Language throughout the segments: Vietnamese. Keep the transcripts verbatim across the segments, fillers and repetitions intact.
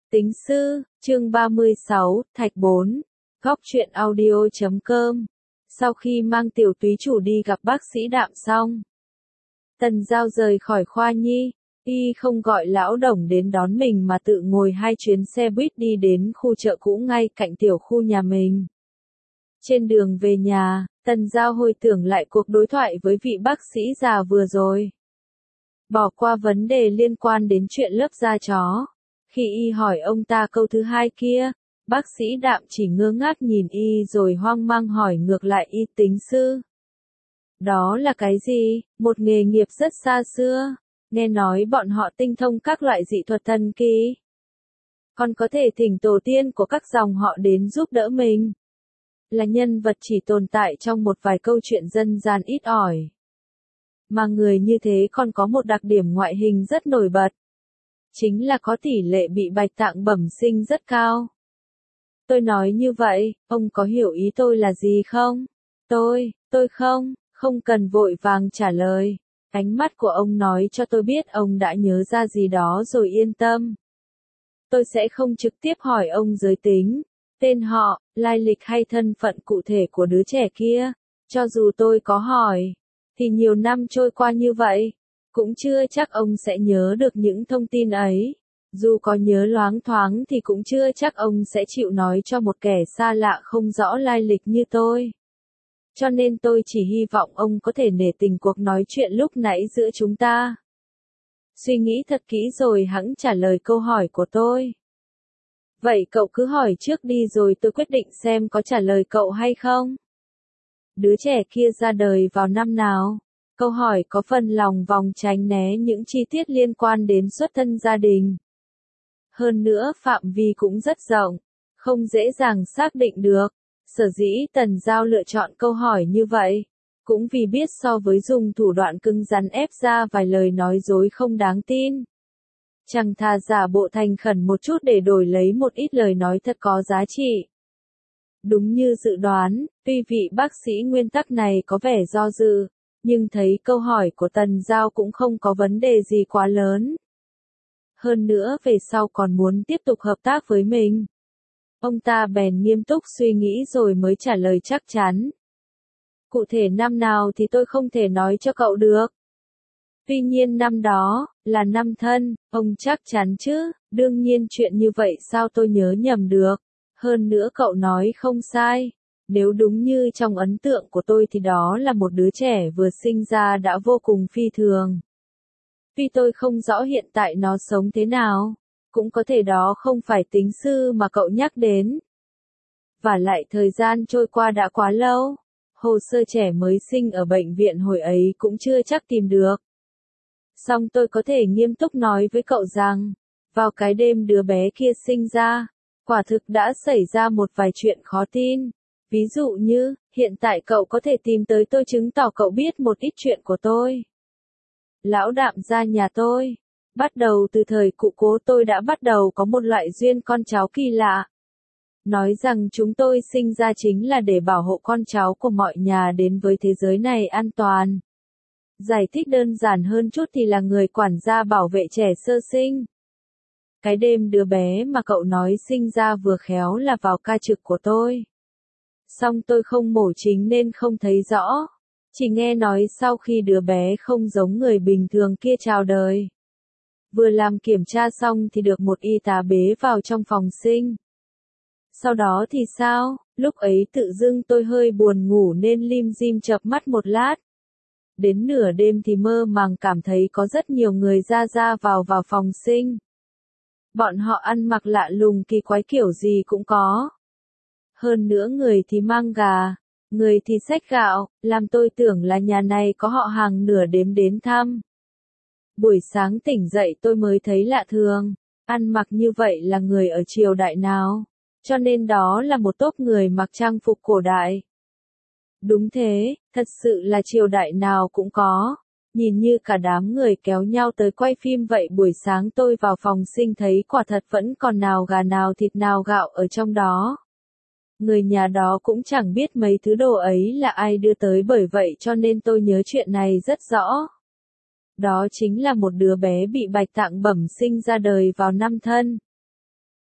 Tính sư, chương ba mươi sáu, Thạch bốn, góc truyện audio chấm com. Sau khi mang tiểu túy chủ đi gặp bác sĩ Đạm xong, Tần Giao rời khỏi khoa nhi, y không gọi lão Đồng đến đón mình mà tự ngồi hai chuyến xe buýt đi đến khu chợ cũ ngay cạnh tiểu khu nhà mình. Trên đường về nhà, Tần Giao hồi tưởng lại cuộc đối thoại với vị bác sĩ già vừa rồi. Bỏ qua vấn đề liên quan đến chuyện lớp da chó. Khi y hỏi ông ta câu thứ hai kia, bác sĩ Đạm chỉ ngơ ngác nhìn y rồi hoang mang hỏi ngược lại y tính sư. Đó là cái gì? Một nghề nghiệp rất xa xưa. Nghe nói bọn họ tinh thông các loại dị thuật thần kỳ. Còn có thể thỉnh tổ tiên của các dòng họ đến giúp đỡ mình. Là nhân vật chỉ tồn tại trong một vài câu chuyện dân gian ít ỏi. Mà người như thế còn có một đặc điểm ngoại hình rất nổi bật. Chính là có tỷ lệ bị bạch tạng bẩm sinh rất cao. Tôi nói như vậy, ông có hiểu ý tôi là gì không? Tôi, tôi không, không cần vội vàng trả lời. Ánh mắt của ông nói cho tôi biết ông đã nhớ ra gì đó rồi yên tâm. Tôi sẽ không trực tiếp hỏi ông giới tính, tên họ, lai lịch hay thân phận cụ thể của đứa trẻ kia. Cho dù tôi có hỏi, thì nhiều năm trôi qua như vậy, cũng chưa chắc ông sẽ nhớ được những thông tin ấy. Dù có nhớ loáng thoáng thì cũng chưa chắc ông sẽ chịu nói cho một kẻ xa lạ không rõ lai lịch như tôi. Cho nên tôi chỉ hy vọng ông có thể nể tình cuộc nói chuyện lúc nãy giữa chúng ta. Suy nghĩ thật kỹ rồi hẵng trả lời câu hỏi của tôi. Vậy cậu cứ hỏi trước đi rồi tôi quyết định xem có trả lời cậu hay không. Đứa trẻ kia ra đời vào năm nào? Câu hỏi có phần lòng vòng tránh né những chi tiết liên quan đến xuất thân gia đình. Hơn nữa phạm vi cũng rất rộng, không dễ dàng xác định được. Sở dĩ Tần Giao lựa chọn câu hỏi như vậy, cũng vì biết so với dùng thủ đoạn cứng rắn ép ra vài lời nói dối không đáng tin. Chẳng thà giả bộ thành khẩn một chút để đổi lấy một ít lời nói thật có giá trị. Đúng như dự đoán, tuy vị bác sĩ nguyên tắc này có vẻ do dự, nhưng thấy câu hỏi của Tần Giao cũng không có vấn đề gì quá lớn. Hơn nữa về sau còn muốn tiếp tục hợp tác với mình. Ông ta bèn nghiêm túc suy nghĩ rồi mới trả lời chắc chắn. Cụ thể năm nào thì tôi không thể nói cho cậu được. Tuy nhiên năm đó, là năm thân, ông chắc chắn chứ, đương nhiên chuyện như vậy sao tôi nhớ nhầm được. Hơn nữa cậu nói không sai. Nếu đúng như trong ấn tượng của tôi thì đó là một đứa trẻ vừa sinh ra đã vô cùng phi thường. Tuy tôi không rõ hiện tại nó sống thế nào, cũng có thể đó không phải tính sư mà cậu nhắc đến. Và lại thời gian trôi qua đã quá lâu, hồ sơ trẻ mới sinh ở bệnh viện hồi ấy cũng chưa chắc tìm được. Song tôi có thể nghiêm túc nói với cậu rằng, vào cái đêm đứa bé kia sinh ra, quả thực đã xảy ra một vài chuyện khó tin. Ví dụ như, hiện tại cậu có thể tìm tới tôi chứng tỏ cậu biết một ít chuyện của tôi. Lão Đạm ra nhà tôi. Bắt đầu từ thời cụ cố tôi đã bắt đầu có một loại duyên con cháu kỳ lạ. Nói rằng chúng tôi sinh ra chính là để bảo hộ con cháu của mọi nhà đến với thế giới này an toàn. Giải thích đơn giản hơn chút thì là người quản gia bảo vệ trẻ sơ sinh. Cái đêm đứa bé mà cậu nói sinh ra vừa khéo là vào ca trực của tôi. Song tôi không mổ chính nên không thấy rõ. Chỉ nghe nói sau khi đứa bé không giống người bình thường kia chào đời. Vừa làm kiểm tra xong thì được một y tá bế vào trong phòng sinh. Sau đó thì sao? Lúc ấy tự dưng tôi hơi buồn ngủ nên lim dim chợp mắt một lát. Đến nửa đêm thì mơ màng cảm thấy có rất nhiều người ra ra vào vào phòng sinh. Bọn họ ăn mặc lạ lùng kỳ quái kiểu gì cũng có. Hơn nữa người thì mang gà, người thì xách gạo, làm tôi tưởng là nhà này có họ hàng nửa đêm đến thăm. Buổi sáng tỉnh dậy tôi mới thấy lạ thường, ăn mặc như vậy là người ở triều đại nào, cho nên đó là một tốp người mặc trang phục cổ đại. Đúng thế, thật sự là triều đại nào cũng có, nhìn như cả đám người kéo nhau tới quay phim vậy. Buổi sáng tôi vào phòng sinh thấy quả thật vẫn còn nào gà nào thịt nào gạo ở trong đó. Người nhà đó cũng chẳng biết mấy thứ đồ ấy là ai đưa tới, bởi vậy cho nên tôi nhớ chuyện này rất rõ. Đó chính là một đứa bé bị bạch tạng bẩm sinh ra đời vào năm thân.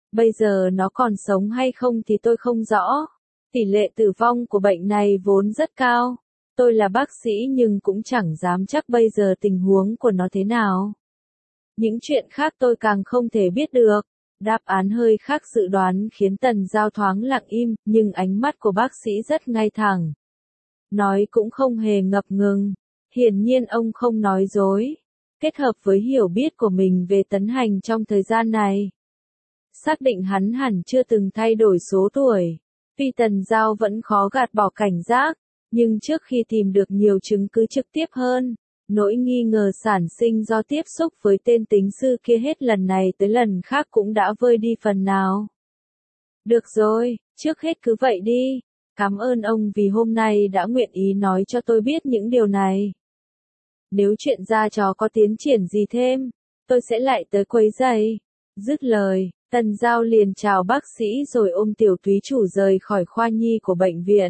Bây giờ nó còn sống hay không thì tôi không rõ. Tỷ lệ tử vong của bệnh này vốn rất cao. Tôi là bác sĩ nhưng cũng chẳng dám chắc bây giờ tình huống của nó thế nào. Những chuyện khác tôi càng không thể biết được. Đáp án hơi khác dự đoán khiến Tần Giao thoáng lặng im, nhưng ánh mắt của bác sĩ rất ngay thẳng. Nói cũng không hề ngập ngừng. Hiển nhiên ông không nói dối. Kết hợp với hiểu biết của mình về Tấn Hành trong thời gian này, xác định hắn hẳn chưa từng thay đổi số tuổi. Tuy Tần Giao vẫn khó gạt bỏ cảnh giác, nhưng trước khi tìm được nhiều chứng cứ trực tiếp hơn, nỗi nghi ngờ sản sinh do tiếp xúc với tên tính sư kia hết lần này tới lần khác cũng đã vơi đi phần nào. Được rồi, trước hết cứ vậy đi. Cảm ơn ông vì hôm nay đã nguyện ý nói cho tôi biết những điều này. Nếu chuyện ra trò có tiến triển gì thêm, tôi sẽ lại tới quấy rầy. Dứt lời, Tần Giao liền chào bác sĩ rồi ôm tiểu túy chủ rời khỏi khoa nhi của bệnh viện.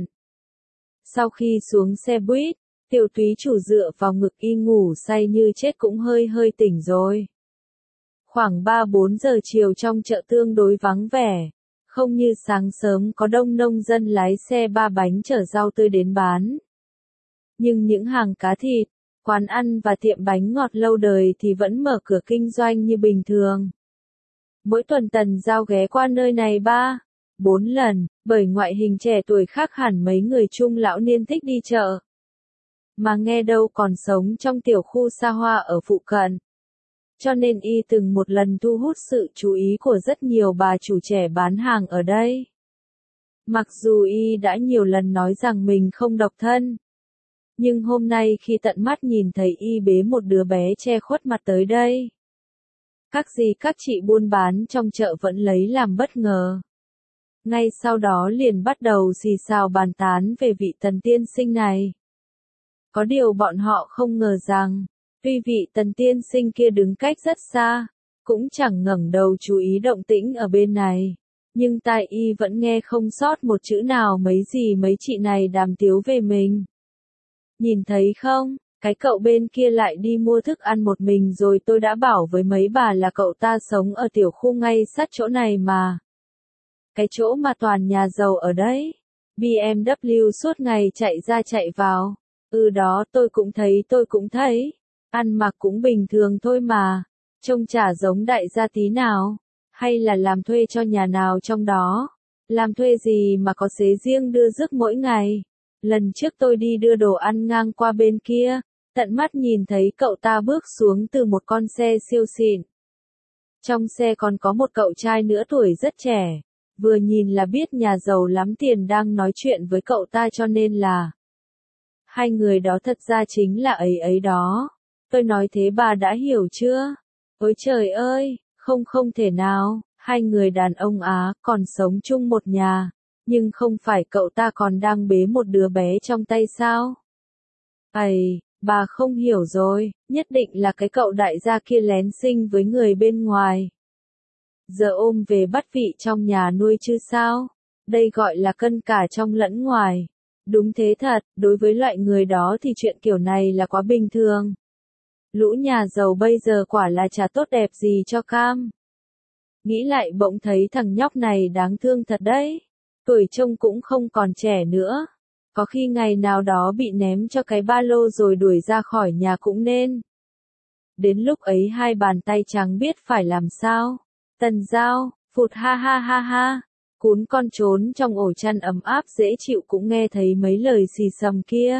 Sau khi xuống xe buýt, tiểu túy chủ dựa vào ngực y ngủ say như chết cũng hơi hơi tỉnh rồi. Khoảng ba bốn giờ chiều trong chợ tương đối vắng vẻ, không như sáng sớm có đông nông dân lái xe ba bánh chở rau tươi đến bán. Nhưng những hàng cá thịt, quán ăn và tiệm bánh ngọt lâu đời thì vẫn mở cửa kinh doanh như bình thường. Mỗi tuần Tần Giao ghé qua nơi này ba, bốn lần, bởi ngoại hình trẻ tuổi khác hẳn mấy người trung lão niên thích đi chợ. Mà nghe đâu còn sống trong tiểu khu xa hoa ở phụ cận. Cho nên y từng một lần thu hút sự chú ý của rất nhiều bà chủ trẻ bán hàng ở đây. Mặc dù y đã nhiều lần nói rằng mình không độc thân, nhưng hôm nay khi tận mắt nhìn thấy y bế một đứa bé che khuất mặt tới đây, các dì các chị buôn bán trong chợ vẫn lấy làm bất ngờ. Ngay sau đó liền bắt đầu xì xào bàn tán về vị Tần tiên sinh này. Có điều bọn họ không ngờ rằng, tuy vị Tần tiên sinh kia đứng cách rất xa, cũng chẳng ngẩng đầu chú ý động tĩnh ở bên này, nhưng tai y vẫn nghe không sót một chữ nào mấy gì mấy chị này đàm tiếu về mình. Nhìn thấy không, cái cậu bên kia lại đi mua thức ăn một mình rồi, tôi đã bảo với mấy bà là cậu ta sống ở tiểu khu ngay sát chỗ này mà. Cái chỗ mà toàn nhà giàu ở đấy. bê em vê suốt ngày chạy ra chạy vào. Ừ đó, tôi cũng thấy tôi cũng thấy. Ăn mặc cũng bình thường thôi mà. Trông chả giống đại gia tí nào. Hay là làm thuê cho nhà nào trong đó. Làm thuê gì mà có xế riêng đưa rước mỗi ngày. Lần trước tôi đi đưa đồ ăn ngang qua bên kia, tận mắt nhìn thấy cậu ta bước xuống từ một con xe siêu xịn. Trong xe còn có một cậu trai nữa tuổi rất trẻ. Vừa nhìn là biết nhà giàu lắm tiền đang nói chuyện với cậu ta, cho nên là hai người đó thật ra chính là ấy ấy đó. Tôi nói thế bà đã hiểu chưa? Ôi trời ơi, không không thể nào, hai người đàn ông Á còn sống chung một nhà, nhưng không phải cậu ta còn đang bế một đứa bé trong tay sao? Ây, bà không hiểu rồi, nhất định là cái cậu đại gia kia lén sinh với người bên ngoài. Giờ ôm về bắt vị trong nhà nuôi chứ sao? Đây gọi là cân cả trong lẫn ngoài. Đúng thế thật, đối với loại người đó thì chuyện kiểu này là quá bình thường. Lũ nhà giàu bây giờ quả là chả tốt đẹp gì cho cam. Nghĩ lại bỗng thấy thằng nhóc này đáng thương thật đấy. Tuổi trông cũng không còn trẻ nữa. Có khi ngày nào đó bị ném cho cái ba lô rồi đuổi ra khỏi nhà cũng nên. Đến lúc ấy hai bàn tay trắng biết phải làm sao. Tần Giao, phụt ha ha ha ha. Cún con trốn trong ổ chăn ấm áp dễ chịu cũng nghe thấy mấy lời xì xầm kia.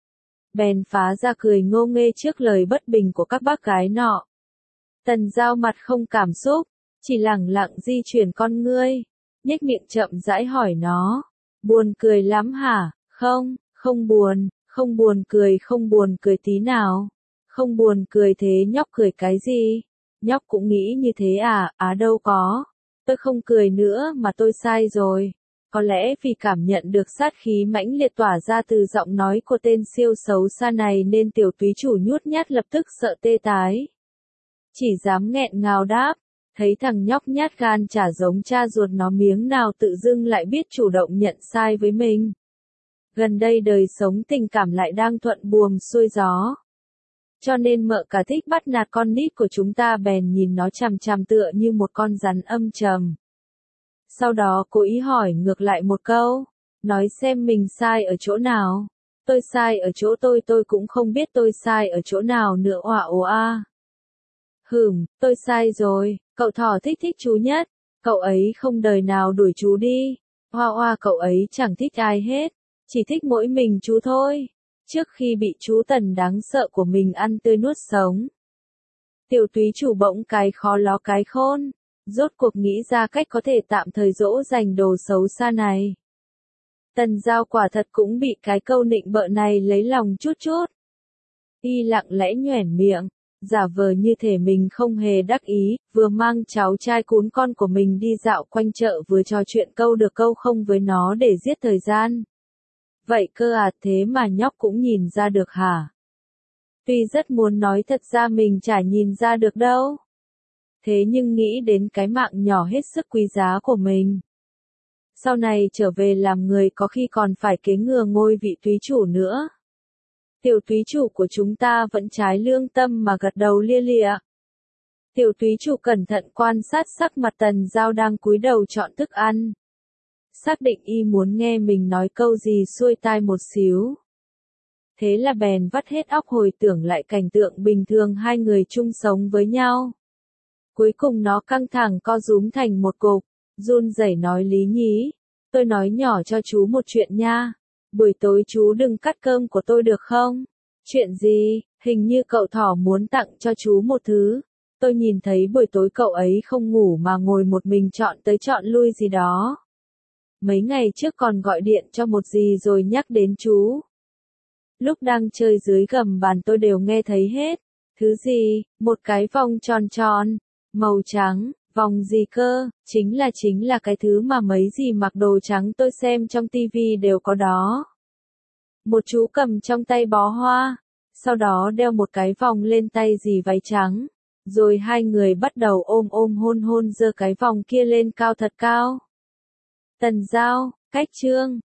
Bèn phá ra cười ngô nghê trước lời bất bình của các bác gái nọ. Tần Giao mặt không cảm xúc, chỉ lẳng lặng di chuyển con ngươi, nhếch miệng chậm rãi hỏi nó. Buồn cười lắm hả? Không, không buồn, không buồn cười, không buồn cười tí nào. Không buồn cười thế nhóc cười cái gì? Nhóc cũng nghĩ như thế à? Á đâu có. Tôi không cười nữa mà tôi sai rồi. Có lẽ vì cảm nhận được sát khí mãnh liệt tỏa ra từ giọng nói của tên siêu xấu xa này nên tiểu túy chủ nhút nhát lập tức sợ tê tái. Chỉ dám nghẹn ngào đáp. Thấy thằng nhóc nhát gan chả giống cha ruột nó miếng nào tự dưng lại biết chủ động nhận sai với mình. Gần đây đời sống tình cảm lại đang thuận buồm xuôi gió. Cho nên mợ cả thích bắt nạt con nít của chúng ta bèn nhìn nó chằm chằm tựa như một con rắn âm trầm. Sau đó cố ý hỏi ngược lại một câu, nói xem mình sai ở chỗ nào. Tôi sai ở chỗ tôi tôi cũng không biết tôi sai ở chỗ nào nữa oa ồ a. Hừm, tôi sai rồi, cậu thỏ thích thích chú nhất, cậu ấy không đời nào đuổi chú đi. Hoa hoa cậu ấy chẳng thích ai hết, chỉ thích mỗi mình chú thôi. Trước khi bị chú Tần đáng sợ của mình ăn tươi nuốt sống, tiểu túy chủ bỗng cái khó ló cái khôn, rốt cuộc nghĩ ra cách có thể tạm thời dỗ dành đồ xấu xa này. Tần Giao quả thật cũng bị cái câu nịnh bợ này lấy lòng chút chút. Y lặng lẽ nhoẻn miệng, giả vờ như thể mình không hề đắc ý, vừa mang cháu trai cún con của mình đi dạo quanh chợ vừa trò chuyện câu được câu không với nó để giết thời gian. Vậy cơ à, thế mà nhóc cũng nhìn ra được hả? Tuy rất muốn nói thật ra mình chả nhìn ra được đâu. Thế nhưng nghĩ đến cái mạng nhỏ hết sức quý giá của mình. Sau này trở về làm người có khi còn phải kế ngừa ngôi vị túy chủ nữa. Tiểu túy chủ của chúng ta vẫn trái lương tâm mà gật đầu lia lịa. Tiểu túy chủ cẩn thận quan sát sắc mặt Tần Giao đang cúi đầu chọn thức ăn. Xác định y muốn nghe mình nói câu gì xuôi tai một xíu. Thế là bèn vắt hết óc hồi tưởng lại cảnh tượng bình thường hai người chung sống với nhau. Cuối cùng nó căng thẳng co rúm thành một cục, run rẩy nói Lý Nhí, tôi nói nhỏ cho chú một chuyện nha. Buổi tối chú đừng cắt cơm của tôi được không? Chuyện gì? Hình như cậu thỏ muốn tặng cho chú một thứ. Tôi nhìn thấy buổi tối cậu ấy không ngủ mà ngồi một mình chọn tới chọn lui gì đó. Mấy ngày trước còn gọi điện cho một gì rồi nhắc đến chú. Lúc đang chơi dưới gầm bàn tôi đều nghe thấy hết. Thứ gì? Một cái vòng tròn tròn, màu trắng. Vòng gì cơ? Chính là chính là cái thứ mà mấy gì mặc đồ trắng tôi xem trong tivi đều có đó. Một chú cầm trong tay bó hoa, sau đó đeo một cái vòng lên tay dì váy trắng, rồi hai người bắt đầu ôm ôm hôn hôn giơ cái vòng kia lên cao thật cao. Tần Giao, cách chương